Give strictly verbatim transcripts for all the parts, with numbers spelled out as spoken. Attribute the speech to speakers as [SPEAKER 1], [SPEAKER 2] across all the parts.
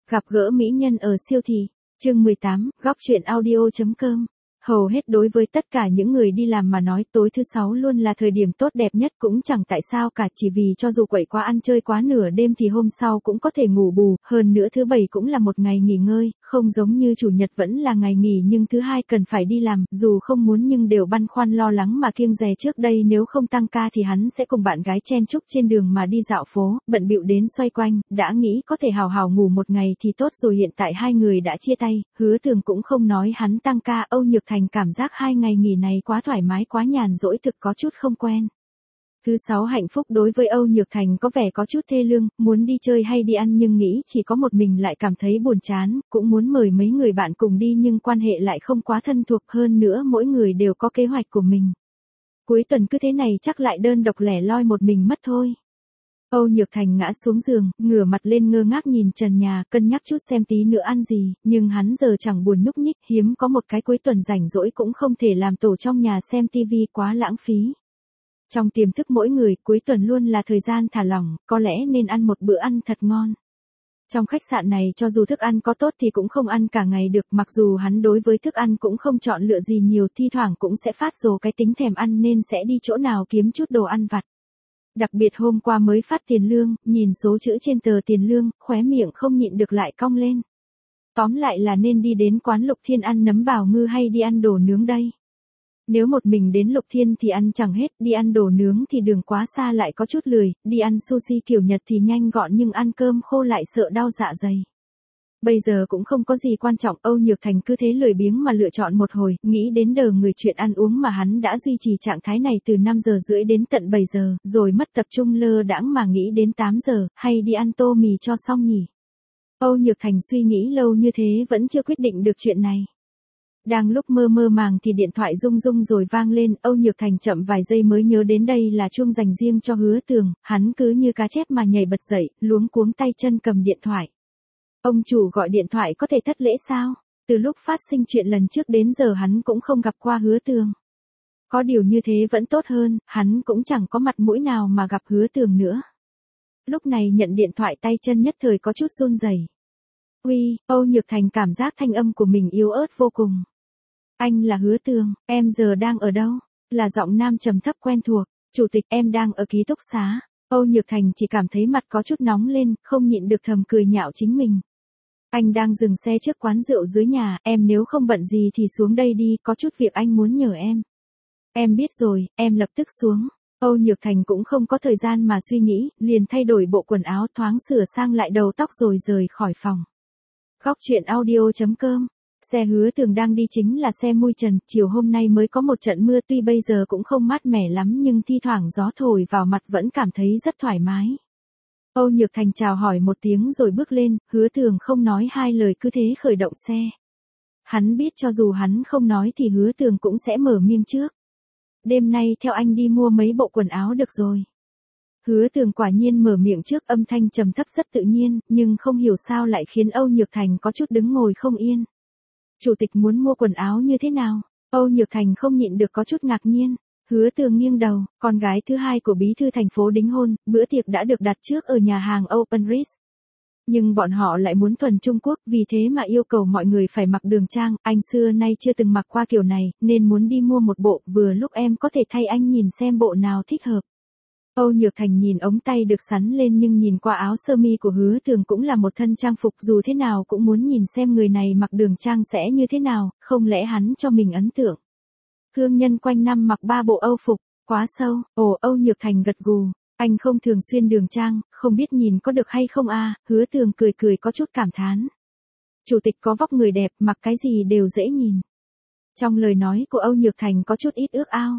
[SPEAKER 1] Gặp gỡ mỹ nhân ở siêu thị. Chương mười tám, góc truyện audio.com. Hầu hết đối với tất cả những người đi làm mà nói tối thứ sáu luôn là thời điểm tốt đẹp nhất, cũng chẳng tại sao cả, chỉ vì cho dù quậy quá ăn chơi quá nửa đêm thì hôm sau cũng có thể ngủ bù, hơn nữa thứ bảy cũng là một ngày nghỉ ngơi, không giống như chủ nhật vẫn là ngày nghỉ nhưng thứ hai cần phải đi làm, dù không muốn nhưng đều băn khoăn lo lắng mà kiêng dè. Trước đây nếu không tăng ca thì hắn sẽ cùng bạn gái chen chúc trên đường mà đi dạo phố, bận bịu đến xoay quanh, đã nghĩ có thể hào hào ngủ một ngày thì tốt rồi, hiện tại hai người đã chia tay, Hứa Tường cũng không nói hắn tăng ca, Âu Nhược Thành cảm giác hai ngày nghỉ này quá thoải mái quá nhàn rỗi, thực có chút không quen. Thứ sáu hạnh phúc đối với Âu Nhược Thành có vẻ có chút thê lương, muốn đi chơi hay đi ăn nhưng nghĩ chỉ có một mình lại cảm thấy buồn chán, cũng muốn mời mấy người bạn cùng đi nhưng quan hệ lại không quá thân thuộc, hơn nữa mỗi người đều có kế hoạch của mình. Cuối tuần cứ thế này chắc lại đơn độc lẻ loi một mình mất thôi. Âu Nhược Thành ngã xuống giường, ngửa mặt lên ngơ ngác nhìn trần nhà, cân nhắc chút xem tí nữa ăn gì, nhưng hắn giờ chẳng buồn nhúc nhích, hiếm có một cái cuối tuần rảnh rỗi cũng không thể làm tổ trong nhà xem tivi, quá lãng phí. Trong tiềm thức mỗi người, cuối tuần luôn là thời gian thả lỏng, có lẽ nên ăn một bữa ăn thật ngon. Trong khách sạn này cho dù thức ăn có tốt thì cũng không ăn cả ngày được, mặc dù hắn đối với thức ăn cũng không chọn lựa gì nhiều, thi thoảng cũng sẽ phát rồ cái tính thèm ăn nên sẽ đi chỗ nào kiếm chút đồ ăn vặt. Đặc biệt hôm qua mới phát tiền lương, nhìn số chữ trên tờ tiền lương, khóe miệng không nhịn được lại cong lên. Tóm lại là nên đi đến quán Lục Thiên ăn nấm bào ngư hay đi ăn đồ nướng đây. Nếu một mình đến Lục Thiên thì ăn chẳng hết, đi ăn đồ nướng thì đường quá xa lại có chút lười, đi ăn sushi kiểu Nhật thì nhanh gọn nhưng ăn cơm khô lại sợ đau dạ dày. Bây giờ cũng không có gì quan trọng, Âu Nhược Thành cứ thế lười biếng mà lựa chọn một hồi, nghĩ đến đờ người chuyện ăn uống mà hắn đã duy trì trạng thái này từ năm giờ rưỡi đến tận bảy giờ, rồi mất tập trung lơ đãng mà nghĩ đến tám giờ, hay đi ăn tô mì cho xong nhỉ. Âu Nhược Thành suy nghĩ lâu như thế vẫn chưa quyết định được chuyện này. Đang lúc mơ mơ màng thì điện thoại rung rung rồi vang lên, Âu Nhược Thành chậm vài giây mới nhớ đến đây là chuông dành riêng cho Hứa Tường, hắn cứ như cá chép mà nhảy bật dậy, luống cuống tay chân cầm điện thoại. Ông chủ gọi điện thoại có thể thất lễ sao? Từ lúc phát sinh chuyện lần trước đến giờ hắn cũng không gặp qua Hứa Tường. Có điều như thế vẫn tốt hơn, hắn cũng chẳng có mặt mũi nào mà gặp Hứa Tường nữa. Lúc này nhận điện thoại tay chân nhất thời có chút run rẩy. Uy, Âu Nhược Thành cảm giác thanh âm của mình yếu ớt vô cùng. Anh là Hứa Tường, em giờ đang ở đâu? Là giọng nam trầm thấp quen thuộc. Chủ tịch, em đang ở ký túc xá. Âu Nhược Thành chỉ cảm thấy mặt có chút nóng lên, không nhịn được thầm cười nhạo chính mình. Anh đang dừng xe trước quán rượu dưới nhà, em nếu không bận gì thì xuống đây đi, có chút việc anh muốn nhờ em. Em biết rồi, em lập tức xuống. Âu Nhược Thành cũng không có thời gian mà suy nghĩ, liền thay đổi bộ quần áo, thoáng sửa sang lại đầu tóc rồi rời khỏi phòng. Góc truyện audio.com. Xe Hứa Tường đang đi chính là xe mui trần, chiều hôm nay mới có một trận mưa, tuy bây giờ cũng không mát mẻ lắm nhưng thi thoảng gió thổi vào mặt vẫn cảm thấy rất thoải mái. Âu Nhược Thành chào hỏi một tiếng rồi bước lên, Hứa Tường không nói hai lời cứ thế khởi động xe. Hắn biết cho dù hắn không nói thì Hứa Tường cũng sẽ mở miệng trước. Đêm nay theo anh đi mua mấy bộ quần áo được rồi. Hứa Tường quả nhiên mở miệng trước, âm thanh trầm thấp rất tự nhiên, nhưng không hiểu sao lại khiến Âu Nhược Thành có chút đứng ngồi không yên. Chủ tịch muốn mua quần áo như thế nào? Âu Nhược Thành không nhịn được có chút ngạc nhiên. Hứa Tường nghiêng đầu, con gái thứ hai của bí thư thành phố đính hôn, bữa tiệc đã được đặt trước ở nhà hàng Open Ritz. Nhưng bọn họ lại muốn thuần Trung Quốc, vì thế mà yêu cầu mọi người phải mặc đường trang, anh xưa nay chưa từng mặc qua kiểu này, nên muốn đi mua một bộ, vừa lúc em có thể thay anh nhìn xem bộ nào thích hợp. Âu Nhược Thành nhìn ống tay được sắn lên nhưng nhìn qua áo sơ mi của Hứa Tường cũng là một thân trang phục, dù thế nào cũng muốn nhìn xem người này mặc đường trang sẽ như thế nào, không lẽ hắn cho mình ấn tượng. Thương nhân quanh năm mặc ba bộ Âu phục, quá sâu, ồ Âu Nhược Thành gật gù, anh không thường xuyên đường trang, không biết nhìn có được hay không a. Hứa Tường cười cười có chút cảm thán. Chủ tịch có vóc người đẹp, mặc cái gì đều dễ nhìn. Trong lời nói của Âu Nhược Thành có chút ít ước ao.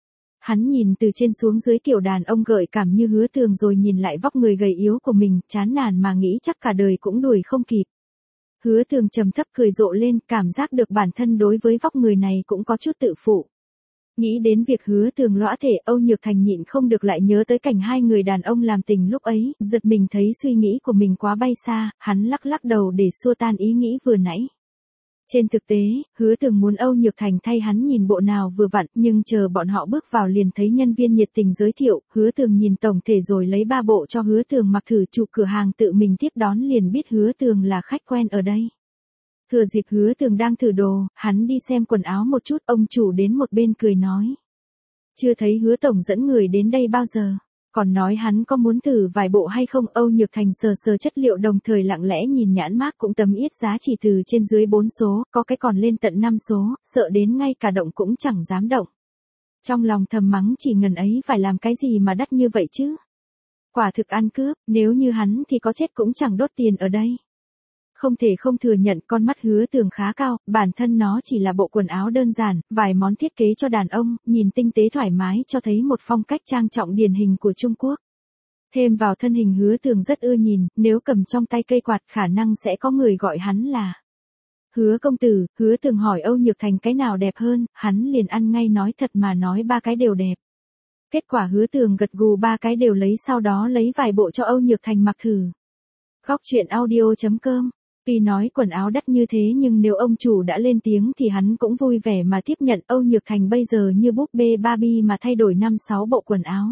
[SPEAKER 1] Hắn nhìn từ trên xuống dưới kiểu đàn ông gợi cảm như Hứa Tường rồi nhìn lại vóc người gầy yếu của mình, chán nản mà nghĩ chắc cả đời cũng đuổi không kịp. Hứa Tường trầm thấp cười rộ lên, cảm giác được bản thân đối với vóc người này cũng có chút tự phụ. Nghĩ đến việc Hứa Tường lõa thể, Âu Nhược Thành nhịn không được lại nhớ tới cảnh hai người đàn ông làm tình lúc ấy, giật mình thấy suy nghĩ của mình quá bay xa, hắn lắc lắc đầu để xua tan ý nghĩ vừa nãy. Trên thực tế, Hứa Tường muốn Âu Nhược Thành thay hắn nhìn bộ nào vừa vặn, nhưng chờ bọn họ bước vào liền thấy nhân viên nhiệt tình giới thiệu, Hứa Tường nhìn tổng thể rồi lấy ba bộ cho Hứa Tường mặc thử, chủ cửa hàng tự mình tiếp đón liền biết Hứa Tường là khách quen ở đây. Thừa dịp Hứa Tường đang thử đồ, hắn đi xem quần áo một chút, ông chủ đến một bên cười nói. Chưa thấy Hứa tổng dẫn người đến đây bao giờ. Còn nói hắn có muốn thử vài bộ hay không. Âu Nhược Thành sờ sờ chất liệu đồng thời lặng lẽ nhìn nhãn mác cũng tầm yết giá chỉ từ trên dưới bốn số, có cái còn lên tận năm số, sợ đến ngay cả động cũng chẳng dám động. Trong lòng thầm mắng chỉ ngần ấy phải làm cái gì mà đắt như vậy chứ. Quả thực ăn cướp, nếu như hắn thì có chết cũng chẳng đốt tiền ở đây. Không thể không thừa nhận con mắt Hứa Tường khá cao, bản thân nó chỉ là bộ quần áo đơn giản, vài món thiết kế cho đàn ông, nhìn tinh tế thoải mái cho thấy một phong cách trang trọng điển hình của Trung Quốc. Thêm vào thân hình Hứa Tường rất ưa nhìn, nếu cầm trong tay cây quạt khả năng sẽ có người gọi hắn là Hứa công tử. Hứa Tường hỏi Âu Nhược Thành cái nào đẹp hơn, hắn liền ăn ngay nói thật mà nói ba cái đều đẹp. Kết quả Hứa Tường gật gù ba cái đều lấy, sau đó lấy vài bộ cho Âu Nhược Thành mặc thử. Góc truyện audio chấm com. Tuy nói quần áo đắt như thế nhưng nếu ông chủ đã lên tiếng thì hắn cũng vui vẻ mà tiếp nhận. Âu Nhược Thành bây giờ như búp bê Barbie mà thay đổi năm sáu bộ quần áo.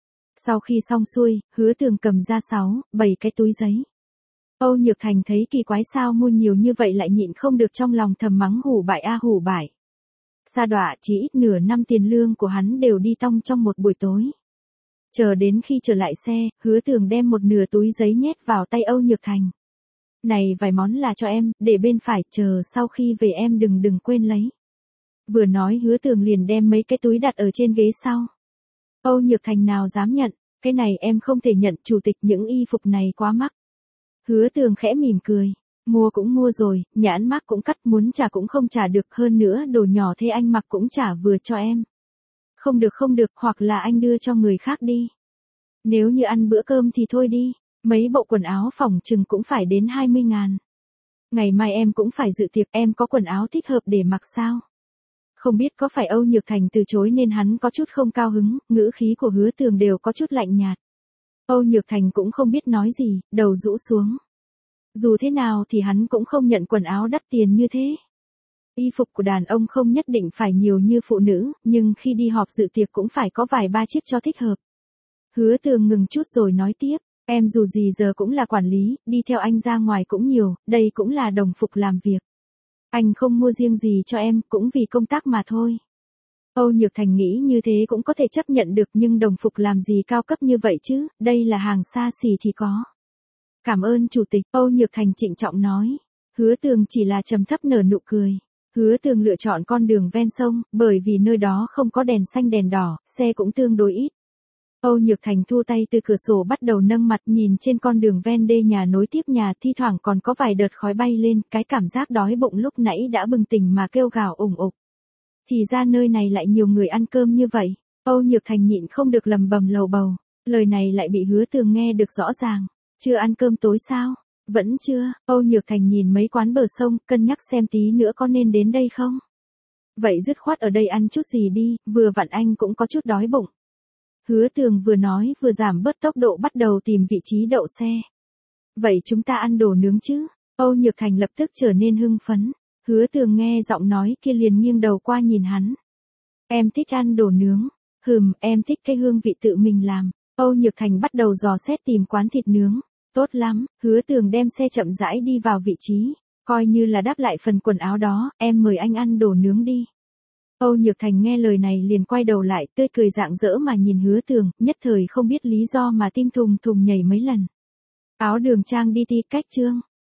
[SPEAKER 1] Sau khi xong xuôi, Hứa Tường cầm ra sáu, bảy cái túi giấy. Âu Nhược Thành thấy kỳ quái sao mua nhiều như vậy lại nhịn không được trong lòng thầm mắng hủ bại a hủ bại. Sa đọa, chỉ ít nửa năm tiền lương của hắn đều đi tong trong một buổi tối. Chờ đến khi trở lại xe, Hứa Tường đem một nửa túi giấy nhét vào tay Âu Nhược Thành. Này vài món là cho em, để bên phải, chờ sau khi về em đừng đừng quên lấy. Vừa nói Hứa Tường liền đem mấy cái túi đặt ở trên ghế sau. Âu Nhược Thành nào dám nhận, cái này em không thể nhận, chủ tịch, những y phục này quá mắc. Hứa Tường khẽ mỉm cười, mua cũng mua rồi, nhãn mác cũng cắt, muốn trả cũng không trả được, hơn nữa đồ nhỏ thế anh mặc cũng chả vừa cho em. Không được không được, hoặc là anh đưa cho người khác đi. Nếu như ăn bữa cơm thì thôi đi. Mấy bộ quần áo phỏng chừng cũng phải đến hai mươi ngàn. Ngày mai em cũng phải dự tiệc, em có quần áo thích hợp để mặc sao? Không biết có phải Âu Nhược Thành từ chối nên hắn có chút không cao hứng, ngữ khí của Hứa Tường đều có chút lạnh nhạt. Âu Nhược Thành cũng không biết nói gì, đầu rũ xuống. Dù thế nào thì hắn cũng không nhận quần áo đắt tiền như thế. Y phục của đàn ông không nhất định phải nhiều như phụ nữ, nhưng khi đi họp dự tiệc cũng phải có vài ba chiếc cho thích hợp. Hứa Tường ngừng chút rồi nói tiếp. Em dù gì giờ cũng là quản lý, đi theo anh ra ngoài cũng nhiều, đây cũng là đồng phục làm việc. Anh không mua riêng gì cho em, cũng vì công tác mà thôi. Âu Nhược Thành nghĩ như thế cũng có thể chấp nhận được, nhưng đồng phục làm gì cao cấp như vậy chứ, đây là hàng xa xỉ thì có. Cảm ơn chủ tịch, Âu Nhược Thành trịnh trọng nói. Hứa Tường chỉ là trầm thấp nở nụ cười. Hứa Tường lựa chọn con đường ven sông, bởi vì nơi đó không có đèn xanh đèn đỏ, xe cũng tương đối ít. Âu Nhược Thành thu tay từ cửa sổ bắt đầu nâng mặt nhìn trên con đường ven đê nhà nối tiếp nhà, thi thoảng còn có vài đợt khói bay lên, cái cảm giác đói bụng lúc nãy đã bừng tỉnh mà kêu gào ủng ục. Thì ra nơi này lại nhiều người ăn cơm như vậy. Âu Nhược Thành nhịn không được lầm bầm lầu bầu, lời này lại bị Hứa Tường nghe được rõ ràng. Chưa ăn cơm tối sao? Vẫn chưa. Âu Nhược Thành nhìn mấy quán bờ sông, cân nhắc xem tí nữa có nên đến đây không. Vậy dứt khoát ở đây ăn chút gì đi, vừa vặn anh cũng có chút đói bụng. Hứa Tường vừa nói vừa giảm bớt tốc độ bắt đầu tìm vị trí đậu xe. Vậy chúng ta ăn đồ nướng chứ? Âu Nhược Thành lập tức trở nên hưng phấn. Hứa Tường nghe giọng nói kia liền nghiêng đầu qua nhìn hắn. Em thích ăn đồ nướng. Hừm, em thích cái hương vị tự mình làm. Âu Nhược Thành bắt đầu dò xét tìm quán thịt nướng. Tốt lắm, Hứa Tường đem xe chậm rãi đi vào vị trí. Coi như là đáp lại phần quần áo đó, em mời anh ăn đồ nướng đi. Âu Nhược Thành nghe lời này liền quay đầu lại, tươi cười rạng rỡ mà nhìn Hứa Tường, nhất thời không biết lý do mà tim thùng thùng nhảy mấy lần. Áo đường trang đi ti cách chương.